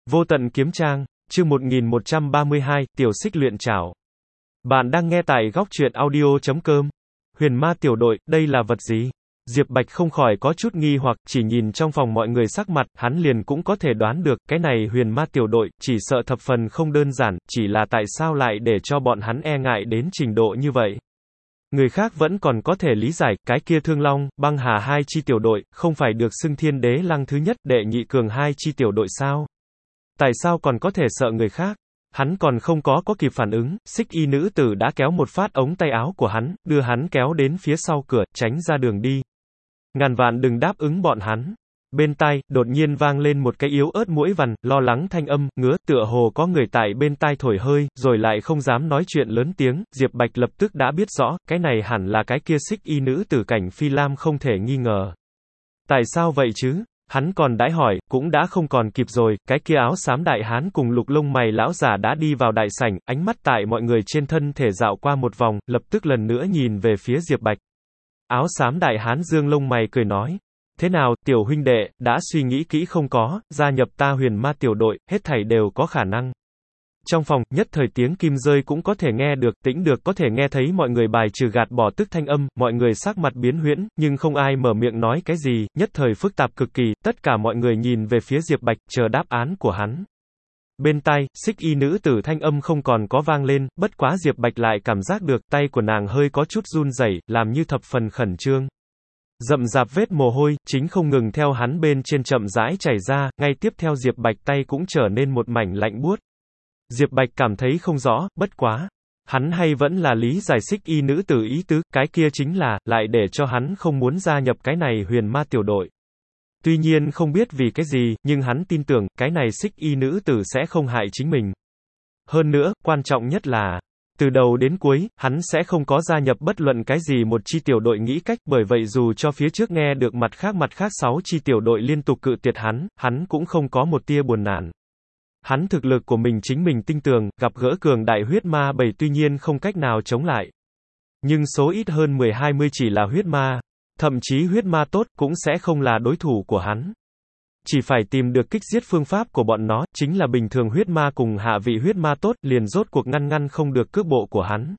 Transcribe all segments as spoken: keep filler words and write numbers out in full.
Vô tận kiếm trang, chương một nghìn một trăm ba mươi hai, tiểu xích luyện trảo. Bạn đang nghe tại góc truyện audio chấm com. Huyền ma tiểu đội, đây là vật gì? Diệp Bạch không khỏi có chút nghi hoặc, chỉ nhìn trong phòng mọi người sắc mặt, hắn liền cũng có thể đoán được, cái này huyền ma tiểu đội, chỉ sợ thập phần không đơn giản, chỉ là tại sao lại để cho bọn hắn e ngại đến trình độ như vậy. Người khác vẫn còn có thể lý giải, cái kia Thương Long, Băng Hà hai chi tiểu đội, không phải được xưng Thiên Đế Lăng thứ nhất, đệ nhị cường hai chi tiểu đội sao? Tại sao còn có thể sợ người khác? Hắn còn không có có kịp phản ứng, xích y nữ tử đã kéo một phát ống tay áo của hắn, đưa hắn kéo đến phía sau cửa, tránh ra đường đi. Ngàn vạn đừng đáp ứng bọn hắn. Bên tai, đột nhiên vang lên một cái yếu ớt muỗi vằn, lo lắng thanh âm, ngứa, tựa hồ có người tại bên tai thổi hơi, rồi lại không dám nói chuyện lớn tiếng, Diệp Bạch lập tức đã biết rõ, cái này hẳn là cái kia xích y nữ tử Cảnh Phi Lam không thể nghi ngờ. Tại sao vậy chứ? Hắn còn đãi hỏi, cũng đã không còn kịp rồi, cái kia áo xám đại hán cùng lục lông mày lão giả đã đi vào đại sảnh, ánh mắt tại mọi người trên thân thể dạo qua một vòng, lập tức lần nữa nhìn về phía Diệp Bạch. Áo xám đại hán dương lông mày cười nói, thế nào, tiểu huynh đệ, đã suy nghĩ kỹ không có, gia nhập ta huyền ma tiểu đội, hết thảy đều có khả năng. Trong phòng, nhất thời tiếng kim rơi cũng có thể nghe được, tĩnh được có thể nghe thấy mọi người bài trừ gạt bỏ tức thanh âm, mọi người sắc mặt biến huyễn, nhưng không ai mở miệng nói cái gì, nhất thời phức tạp cực kỳ, tất cả mọi người nhìn về phía Diệp Bạch, chờ đáp án của hắn. Bên tai, xích y nữ tử thanh âm không còn có vang lên, bất quá Diệp Bạch lại cảm giác được tay của nàng hơi có chút run rẩy, làm như thập phần khẩn trương. Rậm rạp vết mồ hôi, chính không ngừng theo hắn bên trên chậm rãi chảy ra, ngay tiếp theo Diệp Bạch tay cũng trở nên một mảnh lạnh buốt. Diệp Bạch cảm thấy không rõ, bất quá. Hắn hay vẫn là lý giải xích y nữ tử ý tứ, cái kia chính là, lại để cho hắn không muốn gia nhập cái này huyền ma tiểu đội. Tuy nhiên không biết vì cái gì, nhưng hắn tin tưởng, cái này xích y nữ tử sẽ không hại chính mình. Hơn nữa, quan trọng nhất là, từ đầu đến cuối, hắn sẽ không có gia nhập bất luận cái gì một chi tiểu đội nghĩ cách, bởi vậy dù cho phía trước nghe được mặt khác mặt khác sáu chi tiểu đội liên tục cự tuyệt hắn, hắn cũng không có một tia buồn nản. Hắn thực lực của mình chính mình tinh tường, gặp gỡ cường đại huyết ma bầy tuy nhiên không cách nào chống lại. Nhưng số ít hơn mười hai mươi chỉ là huyết ma, thậm chí huyết ma tốt cũng sẽ không là đối thủ của hắn. Chỉ phải tìm được kích giết phương pháp của bọn nó, chính là bình thường huyết ma cùng hạ vị huyết ma tốt, liền rốt cuộc ngăn ngăn không được cước bộ của hắn.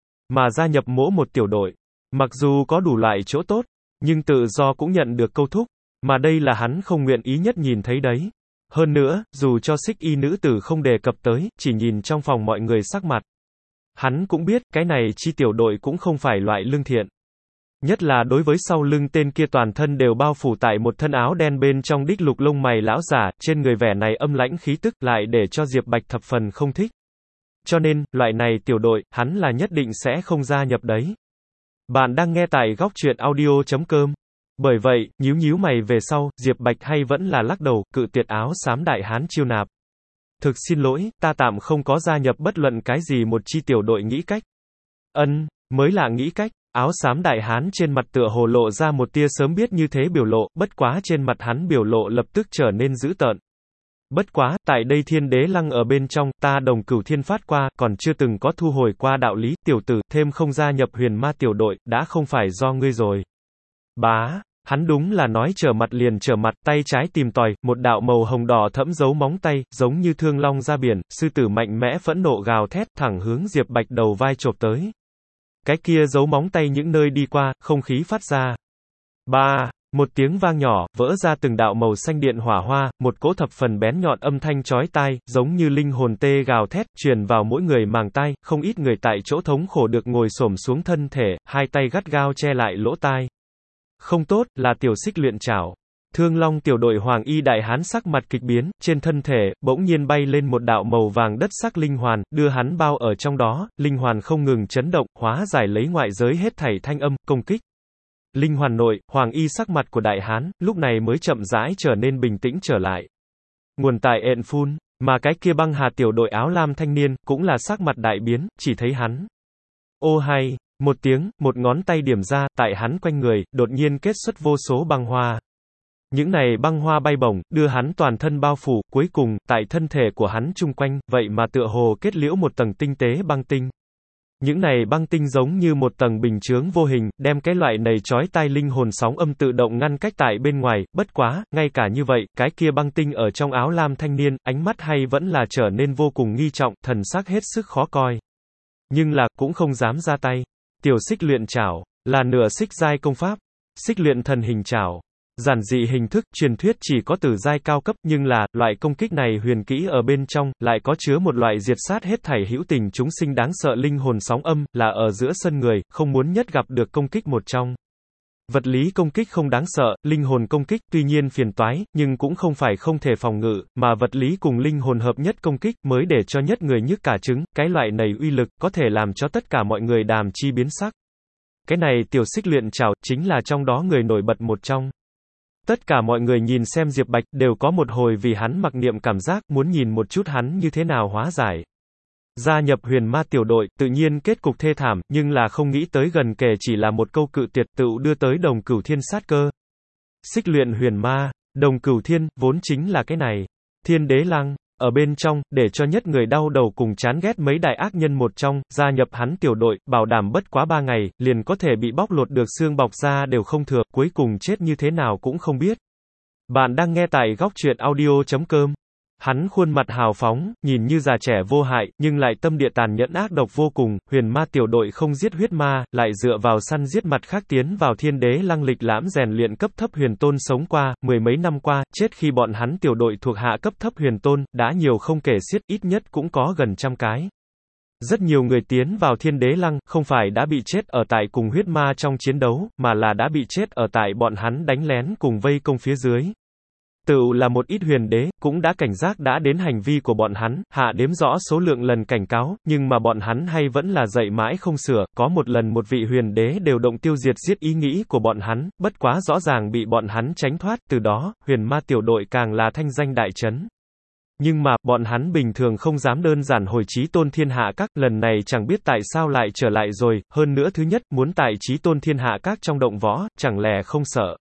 Mà gia nhập mỗi một tiểu đội, mặc dù có đủ loại chỗ tốt, nhưng tự do cũng nhận được câu thúc, mà đây là hắn không nguyện ý nhất nhìn thấy đấy. Hơn nữa, dù cho xích y nữ tử không đề cập tới, chỉ nhìn trong phòng mọi người sắc mặt. Hắn cũng biết, cái này chi tiểu đội cũng không phải loại lương thiện. Nhất là đối với sau lưng tên kia toàn thân đều bao phủ tại một thân áo đen bên trong đích lục lông mày lão giả, trên người vẻ này âm lãnh khí tức lại để cho Diệp Bạch thập phần không thích. Cho nên, loại này tiểu đội, hắn là nhất định sẽ không gia nhập đấy. Bạn đang nghe tại góc truyện audio chấm com. Bởi vậy, nhíu nhíu mày về sau, Diệp Bạch hay vẫn là lắc đầu, cự tuyệt áo xám đại hán chiêu nạp. Thực xin lỗi, ta tạm không có gia nhập bất luận cái gì một chi tiểu đội nghĩ cách. Ân, mới là nghĩ cách. Áo xám đại hán trên mặt tựa hồ lộ ra một tia sớm biết như thế biểu lộ, bất quá trên mặt hắn biểu lộ lập tức trở nên dữ tợn. Bất quá, tại đây Thiên Đế Lăng ở bên trong, ta Đồng Cửu Thiên phát qua, còn chưa từng có thu hồi qua đạo lý, tiểu tử, thêm không gia nhập huyền ma tiểu đội, đã không phải do ngươi rồi. Bá, hắn đúng là nói trở mặt liền trở mặt, tay trái tìm tòi, một đạo màu hồng đỏ thẫm dấu móng tay, giống như thương long ra biển, sư tử mạnh mẽ phẫn nộ gào thét, thẳng hướng Diệp Bạch đầu vai chộp tới. Cái kia giấu móng tay những nơi đi qua, không khí phát ra. Ba, một tiếng vang nhỏ, vỡ ra từng đạo màu xanh điện hỏa hoa, một cỗ thập phần bén nhọn âm thanh chói tai, giống như linh hồn tê gào thét, truyền vào mỗi người màng tai, không ít người tại chỗ thống khổ được ngồi xổm xuống thân thể, hai tay gắt gao che lại lỗ tai. Không tốt, là tiểu xích luyện trảo. Thương Long tiểu đội Hoàng Y đại hán sắc mặt kịch biến, trên thân thể, bỗng nhiên bay lên một đạo màu vàng đất sắc linh hoàn, đưa hắn bao ở trong đó, linh hoàn không ngừng chấn động, hóa giải lấy ngoại giới hết thảy thanh âm, công kích. Linh hoàn nội, Hoàng Y sắc mặt của đại hán, lúc này mới chậm rãi trở nên bình tĩnh trở lại. Nguồn tại ện phun, mà cái kia Băng Hà tiểu đội áo lam thanh niên, cũng là sắc mặt đại biến, chỉ thấy hắn. Ô hay, một tiếng, một ngón tay điểm ra, tại hắn quanh người, đột nhiên kết xuất vô số băng hoa. Những này băng hoa bay bổng, đưa hắn toàn thân bao phủ, cuối cùng, tại thân thể của hắn chung quanh, vậy mà tựa hồ kết liễu một tầng tinh tế băng tinh. Những này băng tinh giống như một tầng bình chướng vô hình, đem cái loại này chói tai linh hồn sóng âm tự động ngăn cách tại bên ngoài, bất quá, ngay cả như vậy, cái kia băng tinh ở trong áo lam thanh niên, ánh mắt hay vẫn là trở nên vô cùng nghi trọng, thần sắc hết sức khó coi. Nhưng là, cũng không dám ra tay. Tiểu xích luyện trảo, là nửa xích giai công pháp. Xích luyện thần hình trảo. Giản dị hình thức, truyền thuyết chỉ có tử giai cao cấp, nhưng là, loại công kích này huyền kỹ ở bên trong, lại có chứa một loại diệt sát hết thảy hữu tình chúng sinh đáng sợ linh hồn sóng âm, là ở giữa sân người, không muốn nhất gặp được công kích một trong. Vật lý công kích không đáng sợ, linh hồn công kích tuy nhiên phiền toái, nhưng cũng không phải không thể phòng ngự, mà vật lý cùng linh hồn hợp nhất công kích mới để cho nhất người nhức cả trứng, cái loại này uy lực, có thể làm cho tất cả mọi người đàm chi biến sắc. Cái này tiểu xích luyện trảo, chính là trong đó người nổi bật một trong. Tất cả mọi người nhìn xem Diệp Bạch, đều có một hồi vì hắn mặc niệm cảm giác, muốn nhìn một chút hắn như thế nào hóa giải. Gia nhập huyền ma tiểu đội, tự nhiên kết cục thê thảm, nhưng là không nghĩ tới gần kề chỉ là một câu cự tuyệt tựu đưa tới đồng cửu thiên sát cơ. Xích luyện huyền ma, đồng cửu thiên, vốn chính là cái này. Thiên đế lăng, ở bên trong, để cho nhất người đau đầu cùng chán ghét mấy đại ác nhân một trong, gia nhập hắn tiểu đội, bảo đảm bất quá ba ngày, liền có thể bị bóc lột được xương bọc da đều không thừa, cuối cùng chết như thế nào cũng không biết. Bạn đang nghe tại góc truyện audio chấm com. Hắn khuôn mặt hào phóng, nhìn như già trẻ vô hại, nhưng lại tâm địa tàn nhẫn ác độc vô cùng, huyền ma tiểu đội không giết huyết ma, lại dựa vào săn giết mặt khác tiến vào thiên đế lăng lịch lãm rèn luyện cấp thấp huyền tôn sống qua, mười mấy năm qua, chết khi bọn hắn tiểu đội thuộc hạ cấp thấp huyền tôn, đã nhiều không kể xiết, ít nhất cũng có gần trăm cái. Rất nhiều người tiến vào thiên đế lăng, không phải đã bị chết ở tại cùng huyết ma trong chiến đấu, mà là đã bị chết ở tại bọn hắn đánh lén cùng vây công phía dưới. Tựu là một ít huyền đế, cũng đã cảnh giác đã đến hành vi của bọn hắn, hạ đếm rõ số lượng lần cảnh cáo, nhưng mà bọn hắn hay vẫn là dậy mãi không sửa, có một lần một vị huyền đế đều động tiêu diệt giết ý nghĩ của bọn hắn, bất quá rõ ràng bị bọn hắn tránh thoát, từ đó, huyền ma tiểu đội càng là thanh danh đại chấn. Nhưng mà, bọn hắn bình thường không dám đơn giản hồi chí tôn thiên hạ các, lần này chẳng biết tại sao lại trở lại rồi, hơn nữa thứ nhất, muốn tại chí tôn thiên hạ các trong động võ, chẳng lẽ không sợ.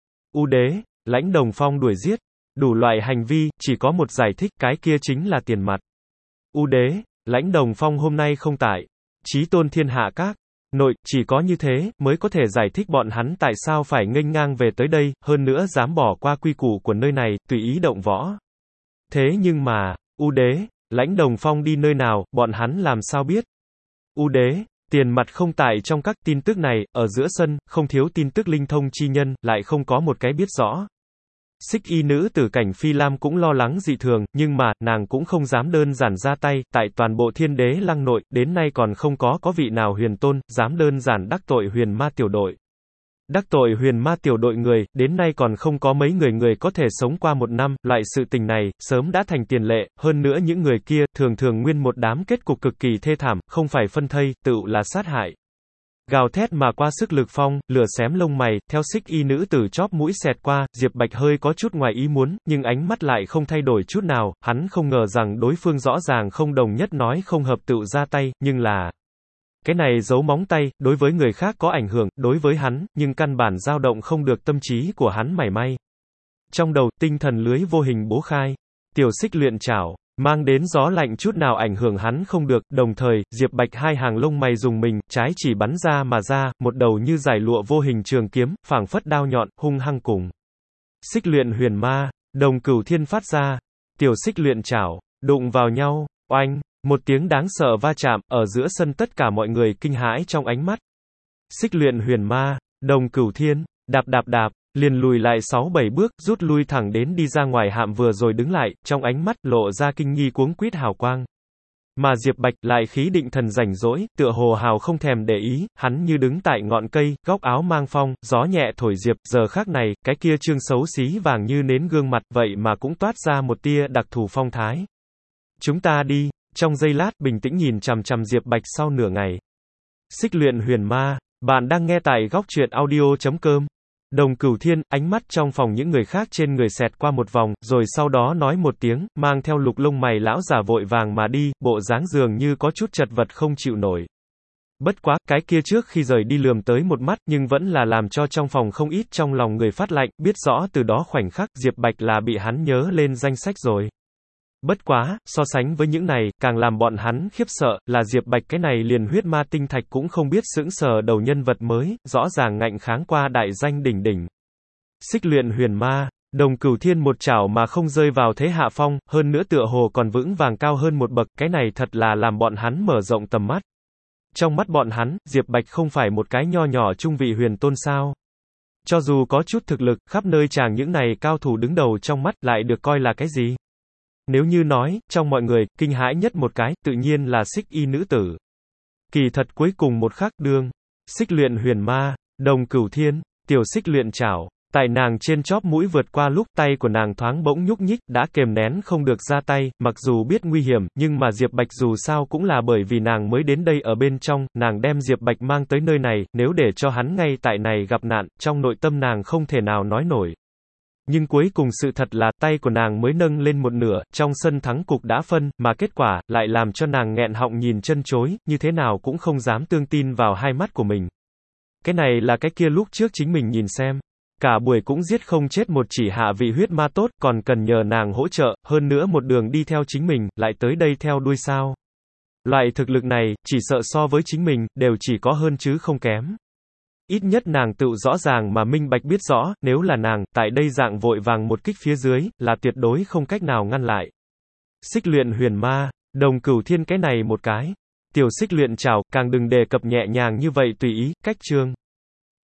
U đế, Lãnh Đồng Phong đuổi giết, đủ loại hành vi, chỉ có một giải thích, cái kia chính là tiền mặt. U đế, Lãnh Đồng Phong hôm nay không tại, chí tôn thiên hạ các, nội, chỉ có như thế, mới có thể giải thích bọn hắn tại sao phải nghênh ngang về tới đây, hơn nữa dám bỏ qua quy củ của nơi này, tùy ý động võ. Thế nhưng mà, U đế, Lãnh Đồng Phong đi nơi nào, bọn hắn làm sao biết? U đế, tiền mặt không tại trong các tin tức này, ở giữa sân, không thiếu tin tức linh thông chi nhân, lại không có một cái biết rõ. Xích y nữ tử Cảnh Phi Lam cũng lo lắng dị thường, nhưng mà, nàng cũng không dám đơn giản ra tay, tại toàn bộ thiên đế lăng nội, đến nay còn không có có vị nào huyền tôn, dám đơn giản đắc tội huyền ma tiểu đội. Đắc tội huyền ma tiểu đội người, đến nay còn không có mấy người người có thể sống qua một năm, loại sự tình này, sớm đã thành tiền lệ, hơn nữa những người kia, thường thường nguyên một đám kết cục cực kỳ thê thảm, không phải phân thây, tựu là sát hại. Gào thét mà qua sức lực phong, lửa xém lông mày, theo xích y nữ tử chóp mũi xẹt qua, Diệp Bạch hơi có chút ngoài ý muốn, nhưng ánh mắt lại không thay đổi chút nào, hắn không ngờ rằng đối phương rõ ràng không đồng nhất nói không hợp tựu ra tay, nhưng là... Cái này giấu móng tay, đối với người khác có ảnh hưởng, đối với hắn, nhưng căn bản dao động không được tâm trí của hắn mảy may. Trong đầu, tinh thần lưới vô hình bố khai, tiểu xích luyện trảo, mang đến gió lạnh chút nào ảnh hưởng hắn không được, đồng thời, Diệp Bạch hai hàng lông mày dùng mình, trái chỉ bắn ra mà ra, một đầu như giải lụa vô hình trường kiếm, phảng phất đao nhọn, hung hăng cùng. Xích luyện huyền ma, đồng cửu thiên phát ra, tiểu xích luyện trảo, đụng vào nhau, oanh. Một tiếng đáng sợ va chạm, ở giữa sân tất cả mọi người kinh hãi trong ánh mắt. Xích luyện huyền ma, đồng cửu thiên, đạp đạp đạp, liền lùi lại sáu bảy bước, rút lui thẳng đến đi ra ngoài hạm vừa rồi đứng lại, trong ánh mắt lộ ra kinh nghi cuống quýt hào quang. Mà Diệp Bạch lại khí định thần rảnh rỗi, tựa hồ hào không thèm để ý, hắn như đứng tại ngọn cây, góc áo mang phong, gió nhẹ thổi Diệp, giờ khác này, cái kia trương xấu xí vàng như nến gương mặt, vậy mà cũng toát ra một tia đặc thù phong thái. Chúng ta đi. Trong giây lát, bình tĩnh nhìn chằm chằm Diệp Bạch sau nửa ngày. Xích luyện huyền ma, bạn đang nghe tại góc truyện audio chấm com. Đồng Cửu Thiên, ánh mắt trong phòng những người khác trên người xẹt qua một vòng, rồi sau đó nói một tiếng, mang theo lục lông mày lão giả vội vàng mà đi, bộ dáng dường như có chút chật vật không chịu nổi. Bất quá, cái kia trước khi rời đi lườm tới một mắt, nhưng vẫn là làm cho trong phòng không ít trong lòng người phát lạnh, biết rõ từ đó khoảnh khắc, Diệp Bạch là bị hắn nhớ lên danh sách rồi. Bất quá, so sánh với những này, càng làm bọn hắn khiếp sợ, là Diệp Bạch cái này liền huyết ma tinh thạch cũng không biết sững sờ đầu nhân vật mới, rõ ràng ngạnh kháng qua đại danh đỉnh đỉnh. Xích luyện huyền ma, Đồng Cửu Thiên một chảo mà không rơi vào thế hạ phong, hơn nữa tựa hồ còn vững vàng cao hơn một bậc, cái này thật là làm bọn hắn mở rộng tầm mắt. Trong mắt bọn hắn, Diệp Bạch không phải một cái nho nhỏ trung vị huyền tôn sao. Cho dù có chút thực lực, khắp nơi chàng những này cao thủ đứng đầu trong mắt, lại được coi là cái gì? Nếu như nói, trong mọi người, kinh hãi nhất một cái, tự nhiên là xích y nữ tử. Kỳ thật cuối cùng một khắc đương, xích luyện huyền ma, Đồng Cửu Thiên, tiểu xích luyện chảo, tại nàng trên chóp mũi vượt qua lúc tay của nàng thoáng bỗng nhúc nhích, đã kềm nén không được ra tay, mặc dù biết nguy hiểm, nhưng mà Diệp Bạch dù sao cũng là bởi vì nàng mới đến đây ở bên trong, nàng đem Diệp Bạch mang tới nơi này, nếu để cho hắn ngay tại này gặp nạn, trong nội tâm nàng không thể nào nói nổi. Nhưng cuối cùng sự thật là, tay của nàng mới nâng lên một nửa, trong sân thắng cục đã phân, mà kết quả, lại làm cho nàng nghẹn họng nhìn chân chối, như thế nào cũng không dám tương tin vào hai mắt của mình. Cái này là cái kia lúc trước chính mình nhìn xem. Cả buổi cũng giết không chết một chỉ hạ vị huyết ma tốt, còn cần nhờ nàng hỗ trợ, hơn nữa một đường đi theo chính mình, lại tới đây theo đuôi sao. Loại thực lực này, chỉ sợ so với chính mình, đều chỉ có hơn chứ không kém. Ít nhất nàng tự rõ ràng mà minh bạch biết rõ, nếu là nàng, tại đây dạng vội vàng một kích phía dưới, là tuyệt đối không cách nào ngăn lại. Xích luyện huyền ma, Đồng Cửu Thiên cái này một cái. Tiểu xích luyện chảo, càng đừng đề cập nhẹ nhàng như vậy tùy ý, cách chương.